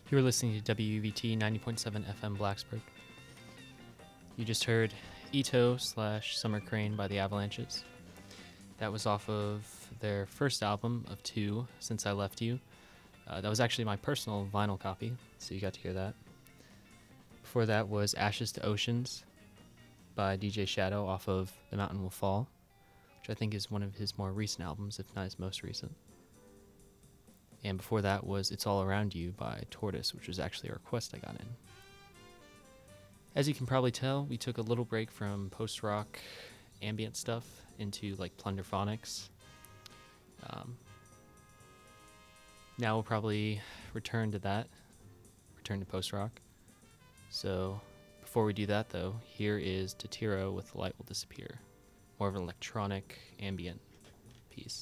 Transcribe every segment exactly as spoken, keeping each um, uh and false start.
You're listening to W U V T ninety point seven F M Blacksburg. You just heard Ito slash Summer Crane by the Avalanches. That was off of their first album of two, Since I Left You. Uh, that was actually my personal vinyl copy, so you got to hear that. Before that was Ashes to Oceans by D J Shadow off of The Mountain Will Fall, which I think is one of his more recent albums, if not his most recent. And before that was It's All Around You by Tortoise, which was actually a request I got in. As you can probably tell, we took a little break from post-rock ambient stuff into like Plunderphonics. Um, now we'll probably return to that, return to post-rock. So before we do that though, here is Totiro with The Light Will Disappear. More of an electronic ambient piece.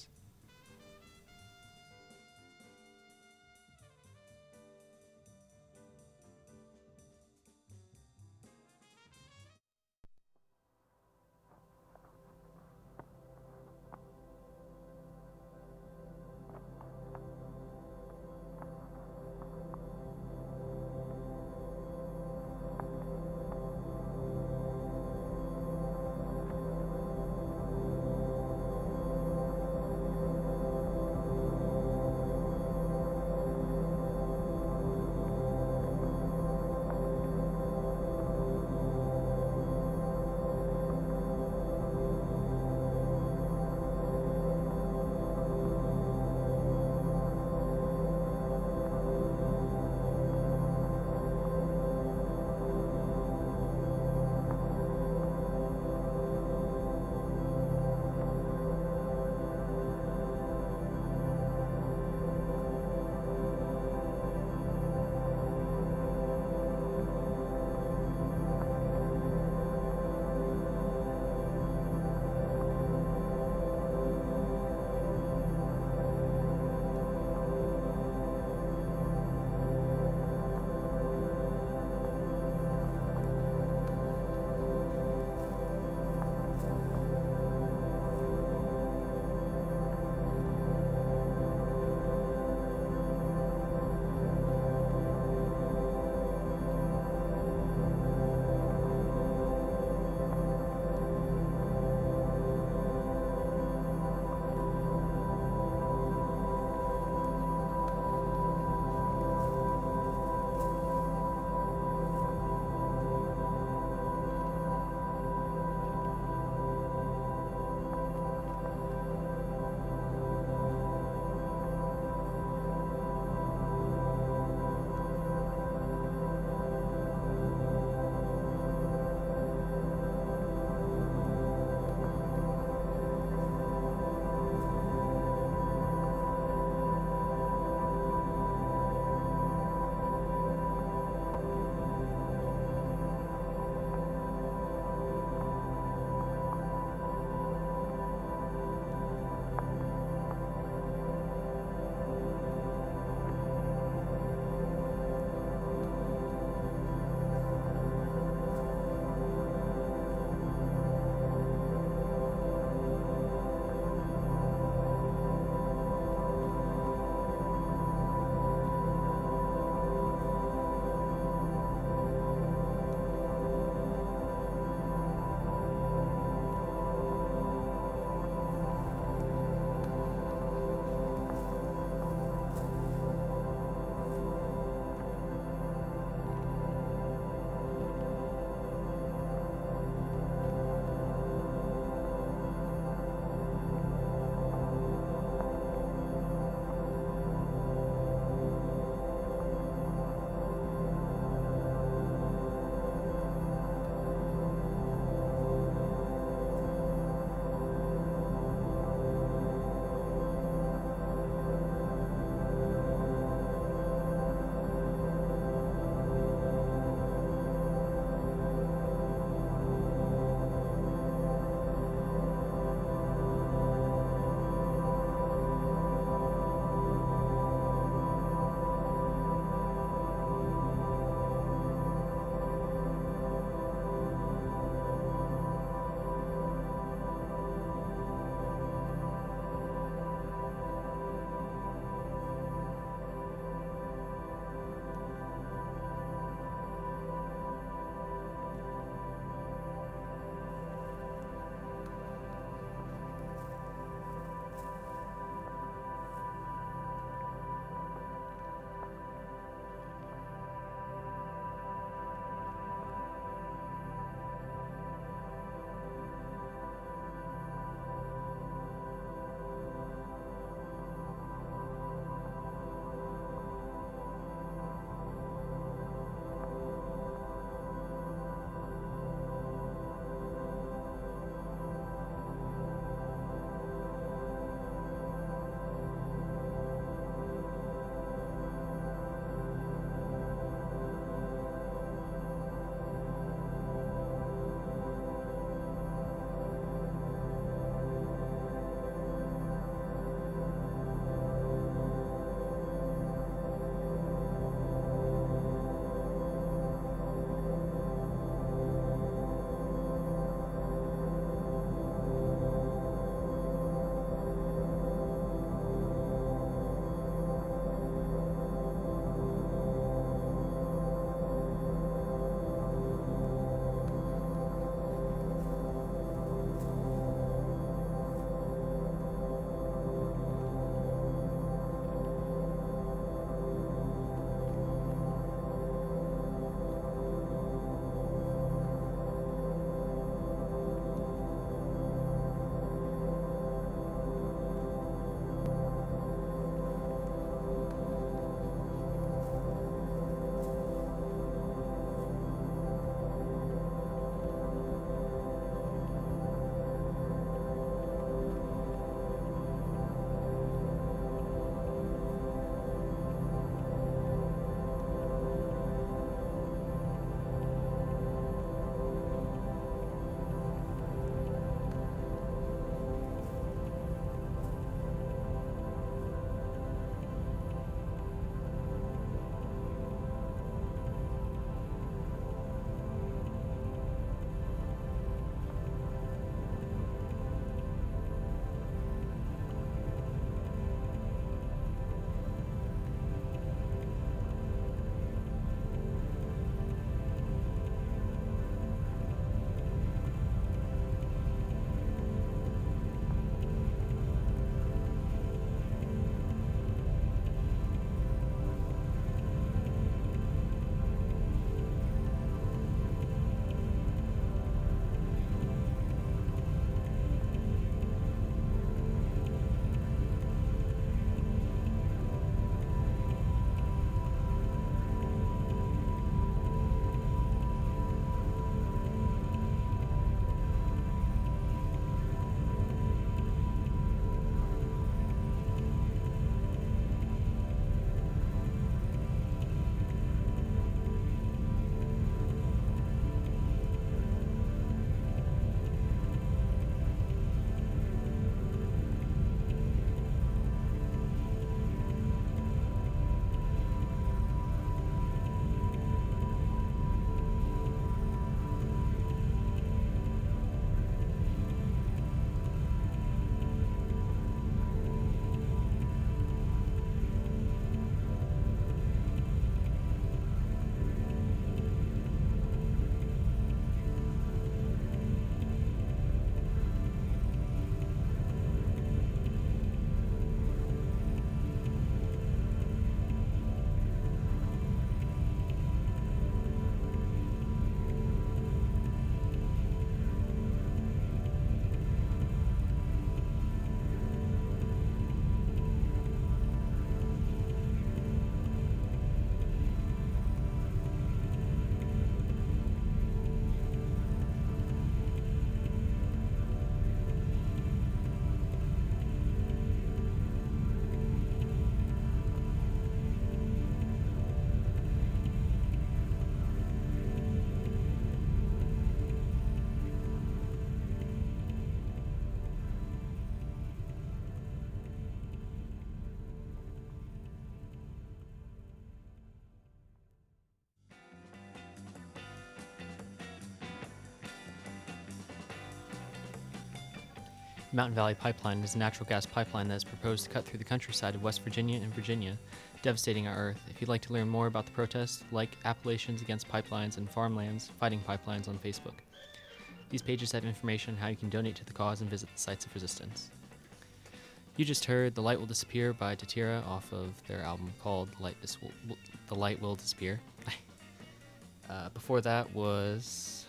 Mountain Valley Pipeline is a natural gas pipeline that is proposed to cut through the countryside of West Virginia and Virginia, devastating our Earth. If you'd like to learn more about the protests, like Appalachians Against Pipelines and Farmlands Fighting Pipelines on Facebook. These pages have information on how you can donate to the cause and visit the sites of resistance. You just heard The Light Will Disappear by Tatira off of their album called Light Dis- The Light Will Disappear. uh, before that was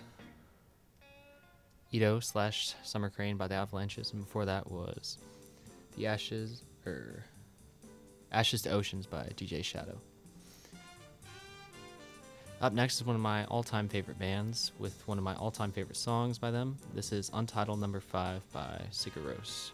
Ito slash Summer Crane by the Avalanches, and before that was The Ashes, or Ashes to Oceans by D J Shadow. Up next is one of my all-time favorite bands with one of my all-time favorite songs by them. This is Untitled Number five by Sigur Rós.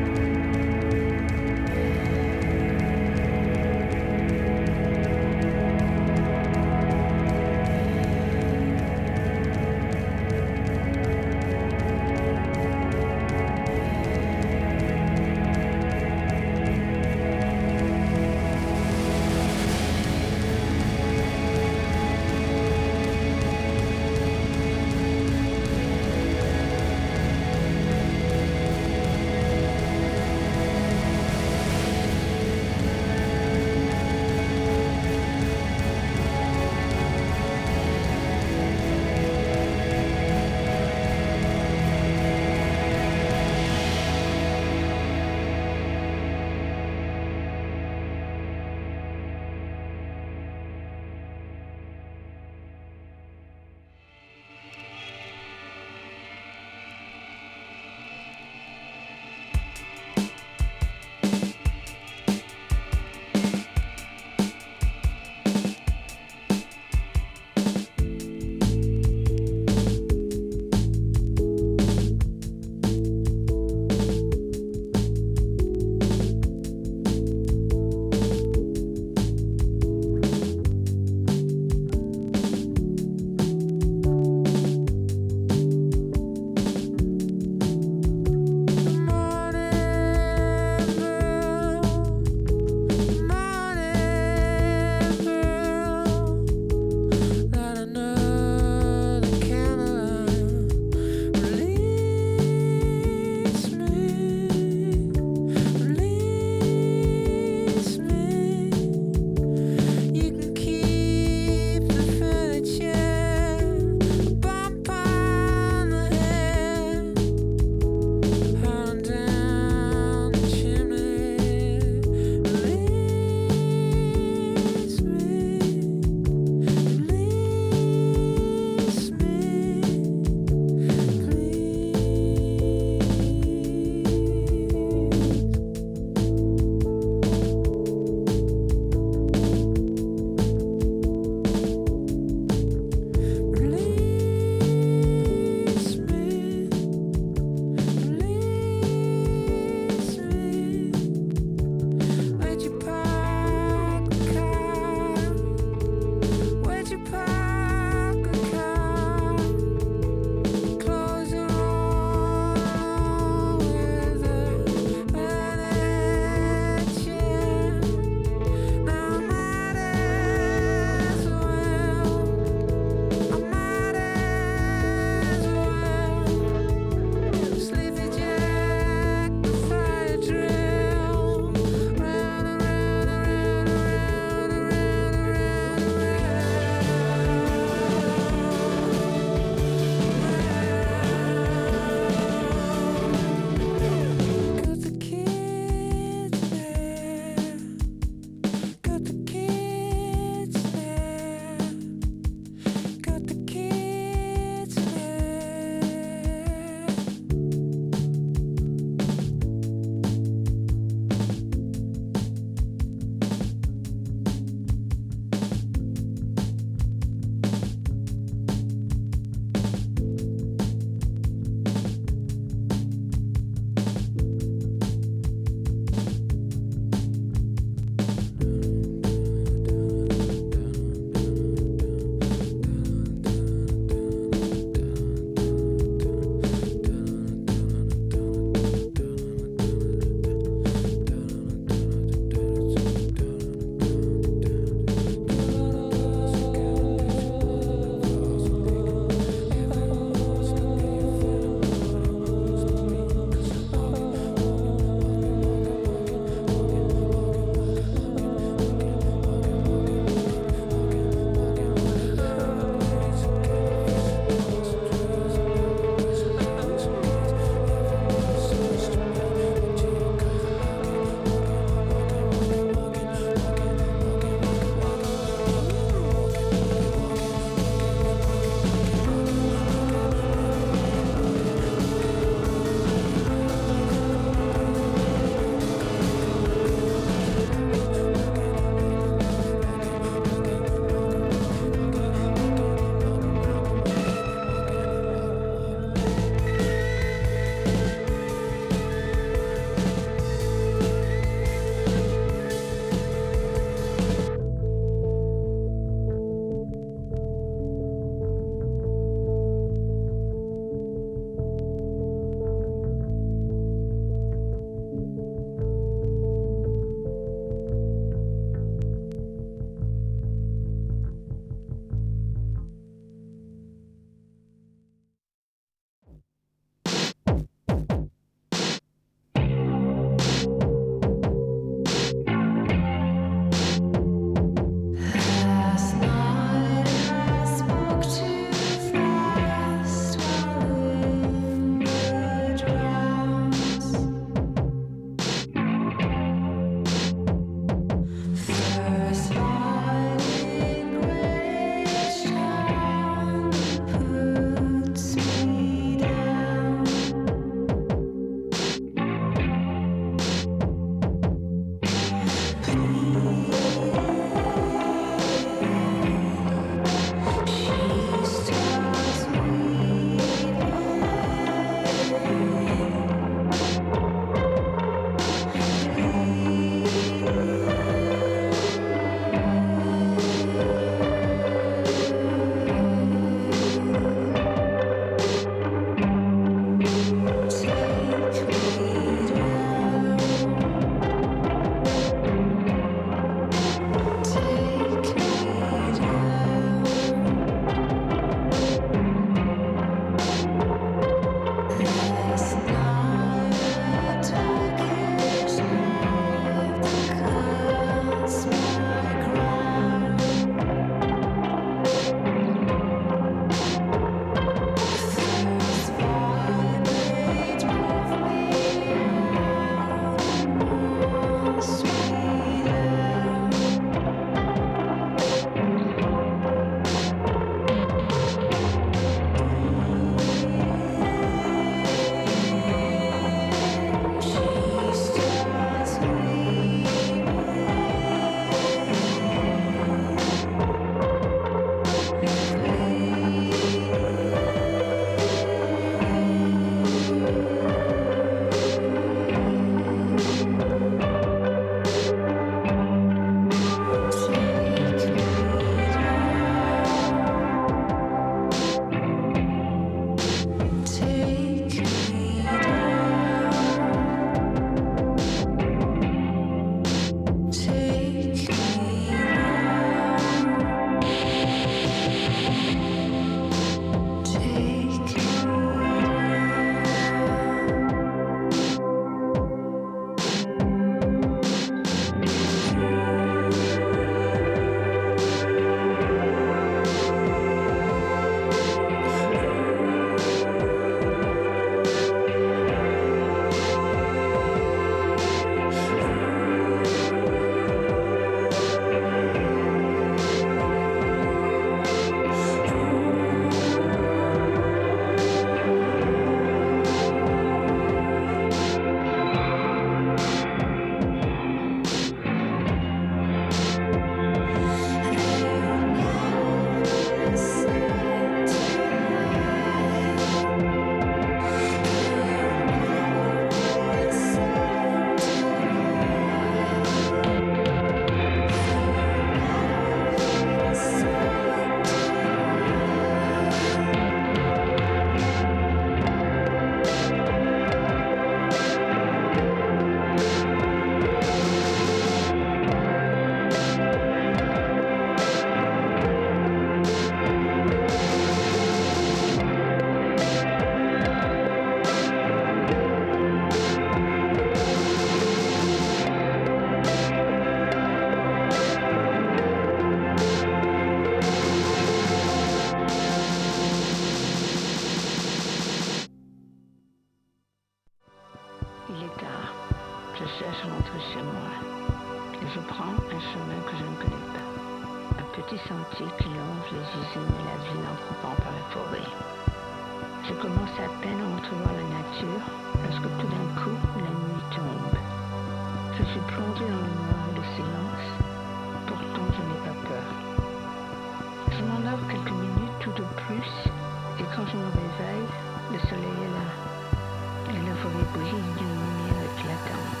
petit sentier qui longe les usines et la ville en coupant par la forêt. Je commence à peine à entrevoir la nature lorsque tout d'un coup, la nuit tombe. Je suis plongé dans le noir et le silence, pourtant je n'ai pas peur. Je m'endors quelques minutes tout au plus, et quand je me réveille, le soleil est là, et la forêt brille d'une lumière éclatante.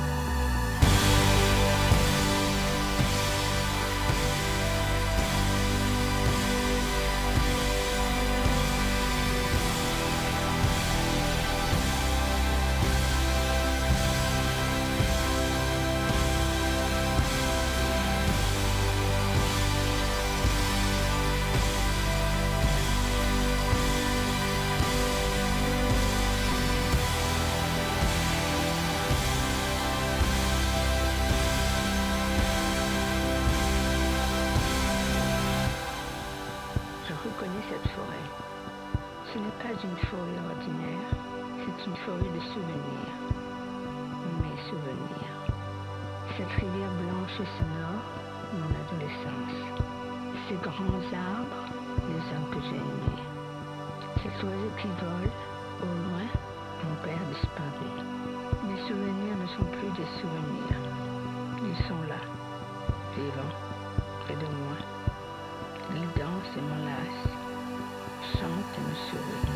Je reconnais cette forêt. Ce n'est pas une forêt ordinaire, c'est une forêt de souvenirs. Mes souvenirs. Cette rivière blanche et sonore, mon adolescence. Ces grands arbres, les arbres que j'ai aimés. Cet oiseau qui vole, au loin, mon père disparu. Mes souvenirs ne sont plus des souvenirs. Ils sont là, vivants, près de moi. Ils dansent et m'enlacent, chantent et me sourient.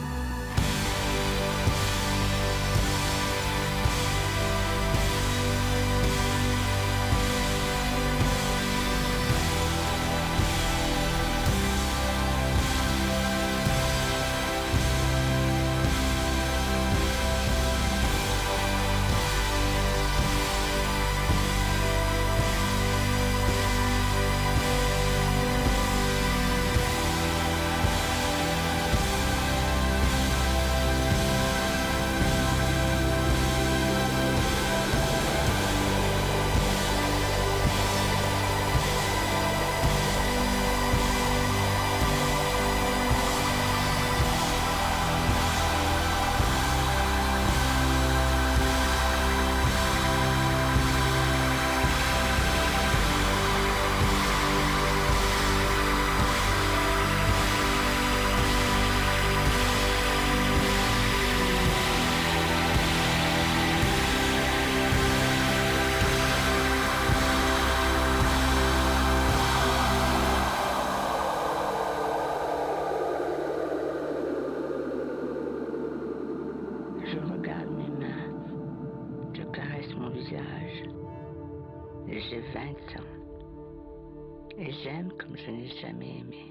Je regarde mes mains, je caresse mon visage. J'ai vingt ans et j'aime comme je n'ai jamais aimé.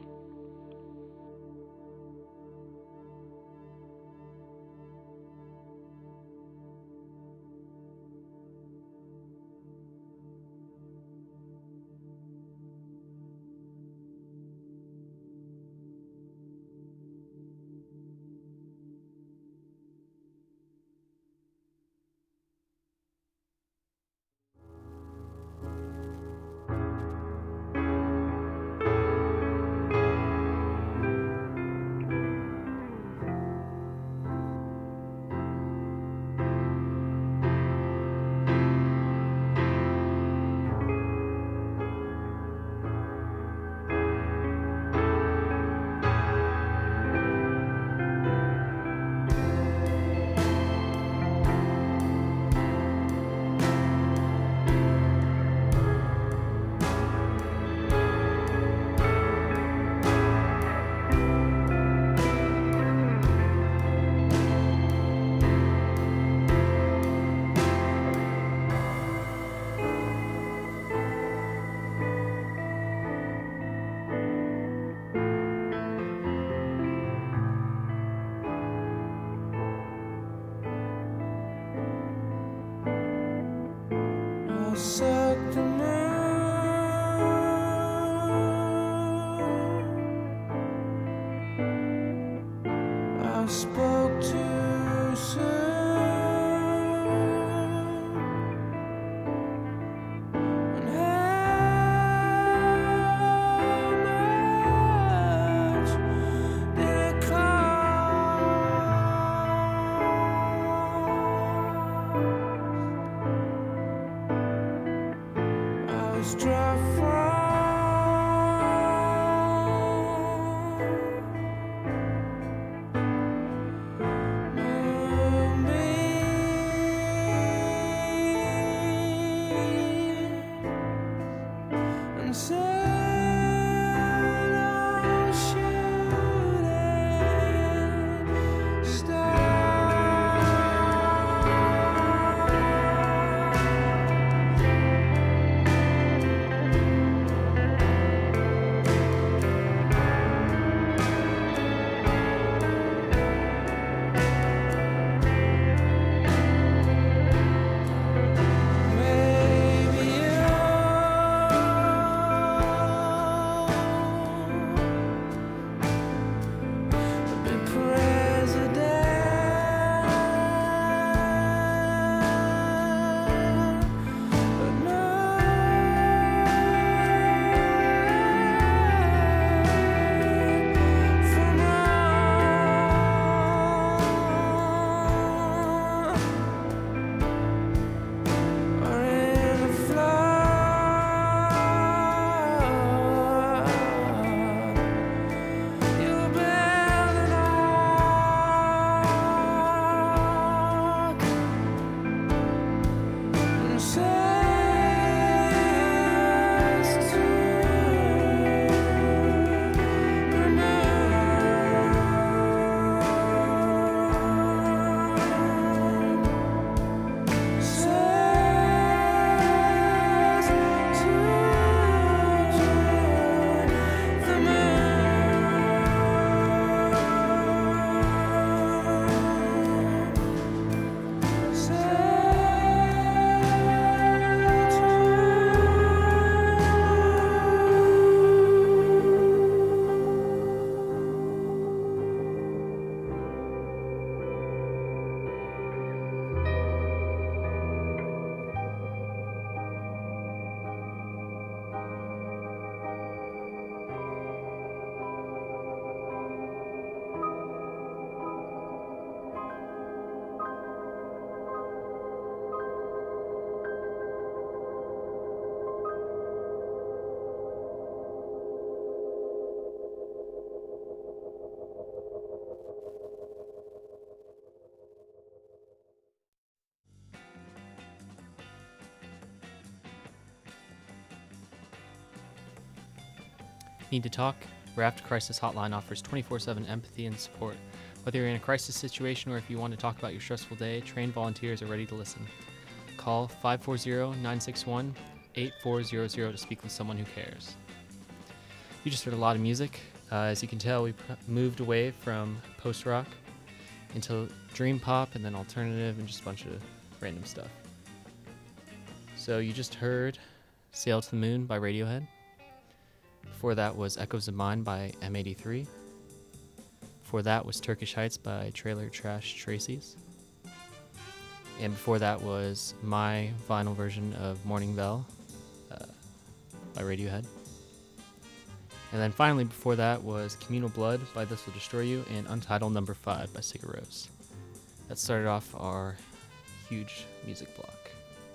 Need to talk? Raft Crisis Hotline offers twenty-four seven empathy and support. Whether you're in a crisis situation or if you want to talk about your stressful day, trained volunteers are ready to listen. Call five four zero, nine six one, eight four zero zero to speak with someone who cares. You just heard a lot of music. Uh, as you can tell, we pr- moved away from post-rock into dream pop and then alternative and just a bunch of random stuff. So you just heard Sail to the Moon by Radiohead. Before that was Echoes of Mine by M eighty-three. Before that was Turkish Heights by Trailer Trash Tracy's. And before that was my vinyl version of Morning Bell uh, by Radiohead. And then finally before that was Communal Blood by This Will Destroy You and Untitled Number five by Sigur Rós. That started off our huge music block.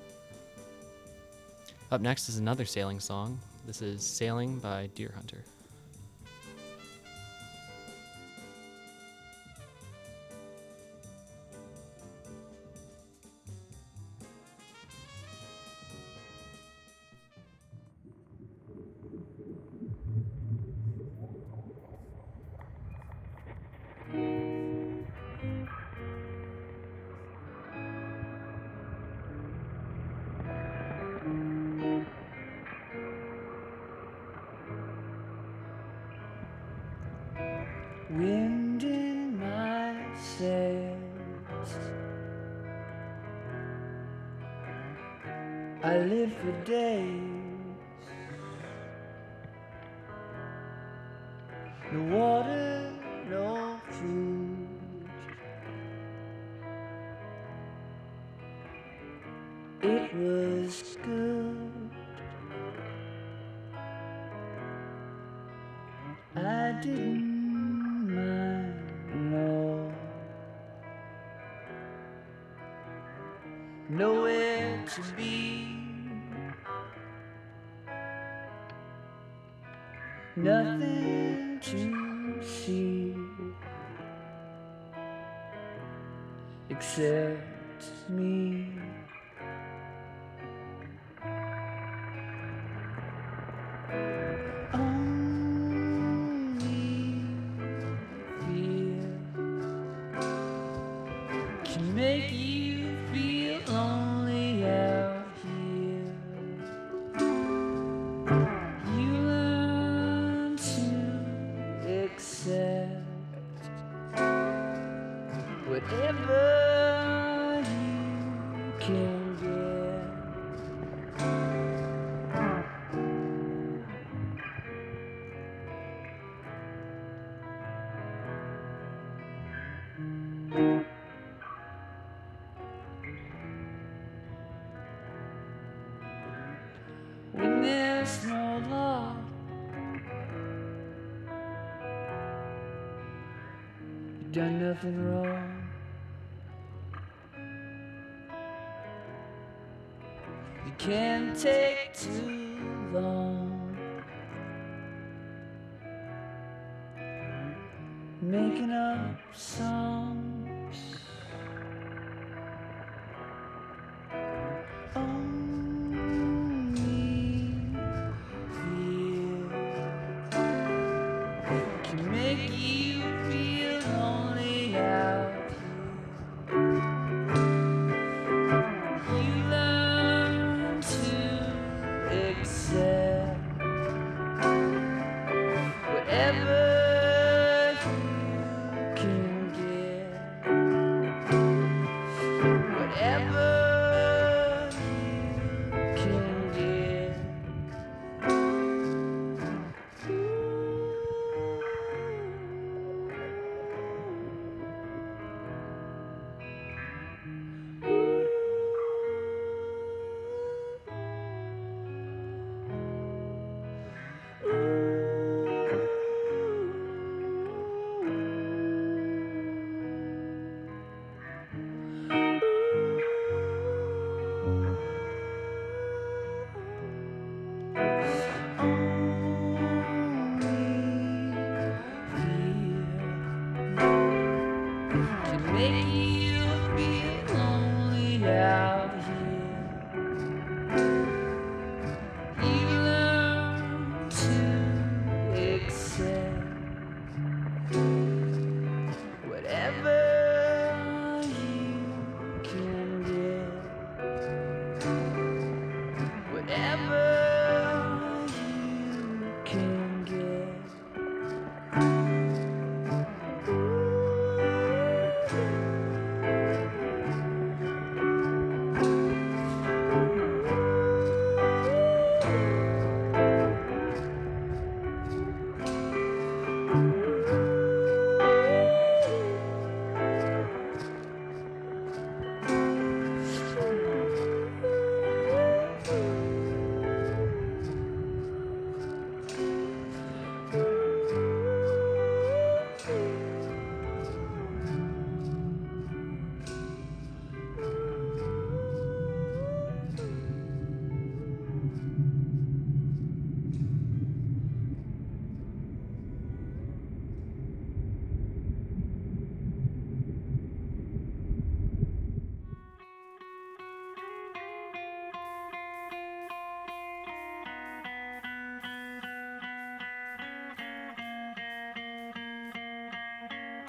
Up next is another sailing song. This is Sailing by Deer Hunter. Wind in my sails, I live for days. No water, no food. It was good. I didn't nowhere to be, nothing to see except me. Only fear can make you feel lonely out here. You learn to accept whatever you can get. When there's no law, you've done nothing wrong. You can't take too long making up songs. Whatever you can get.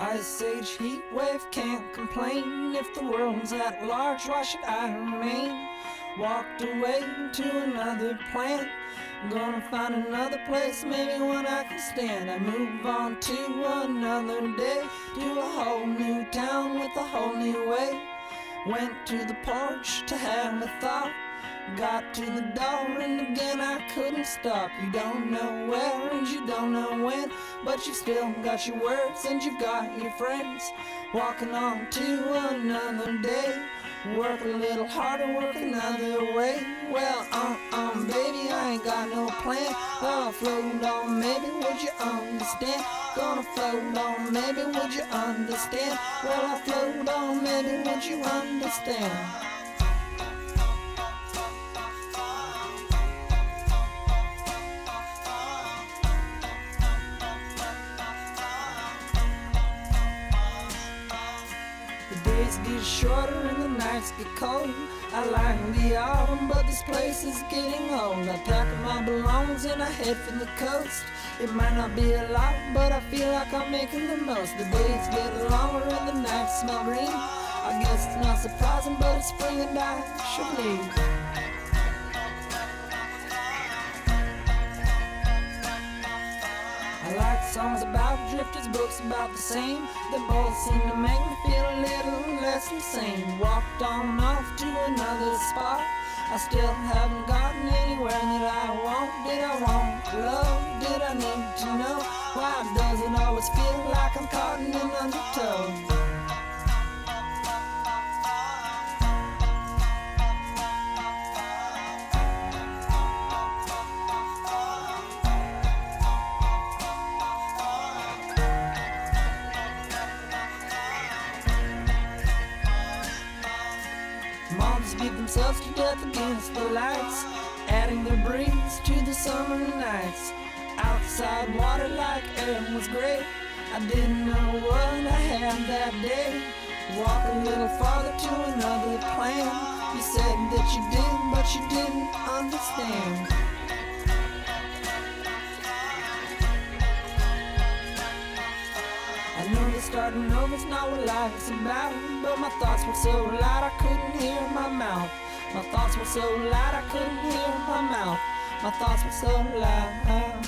Ice age heat wave, can't complain. If the world's at large, why should I remain? Walked away to another planet, gonna find another place, maybe one I can stand. I move on to another day, to a whole new town with a whole new way. Went to the porch to have a thought, got to the door and again I couldn't stop. You don't know where and you don't know when, but you've still got your words and you've got your friends. Walking on to another day, work a little harder, work another way. Well, um, um, baby, I ain't got no plan. I'll float on, maybe would you understand? Gonna float on, maybe would you understand? Well, I'll float on, maybe would you understand? Days get shorter and the nights get cold. I like the autumn, but this place is getting old. I pack up my belongings and I head for the coast. It might not be a lot, but I feel like I'm making the most. The days get longer and the nights smell green. I guess it's not surprising, but it's spring and I should leave. I like songs about drifters, books about the same. They both seem to make me feel a little less insane. Walked on off to another spot, I still haven't gotten anywhere that I want. Did I want love? Did I need to know? Why does it always feel like I'm caught in an undertow? Moms beat themselves to death against the lights, adding their breeze to the summer nights. Outside water like air was great, I didn't know what I had that day. Walk a little farther to another plan. You said that you did, but you didn't understand. I know that starting over's not what life's about, but my thoughts were so loud I couldn't hear my mouth. My thoughts were so loud I couldn't hear my mouth. My thoughts were so loud.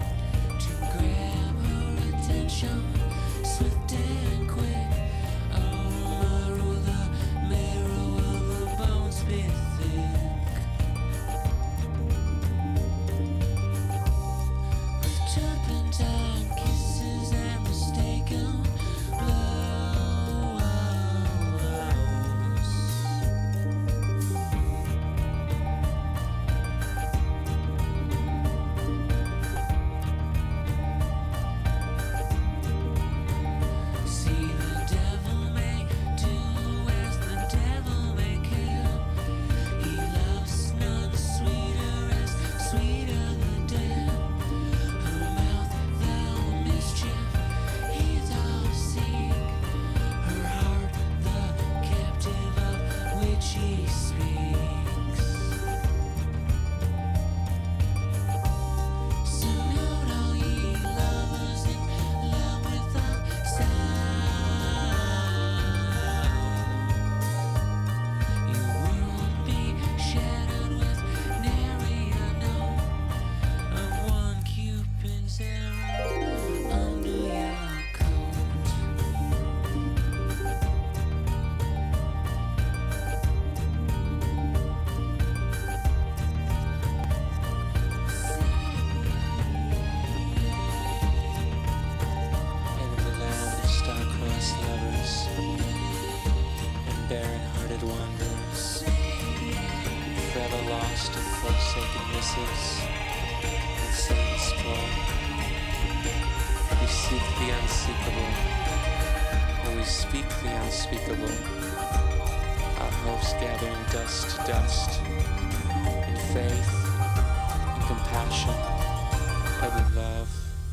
Swift and quick, oh answers and sentence flow. We seek the unseekable, and we speak the unspeakable. Our hopes gathering dust to dust, in faith, in compassion, and in love.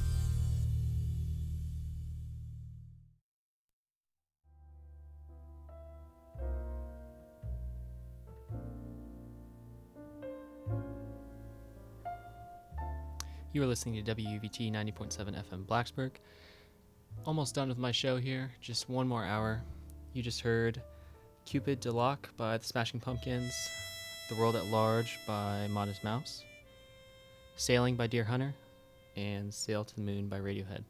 You are listening to W U V T ninety point seven F M Blacksburg. Almost done with my show here. Just one more hour. You just heard Cupid de Loc by the Smashing Pumpkins, The World at Large by Modest Mouse, Sailing by Deer Hunter, and Sail to the Moon by Radiohead.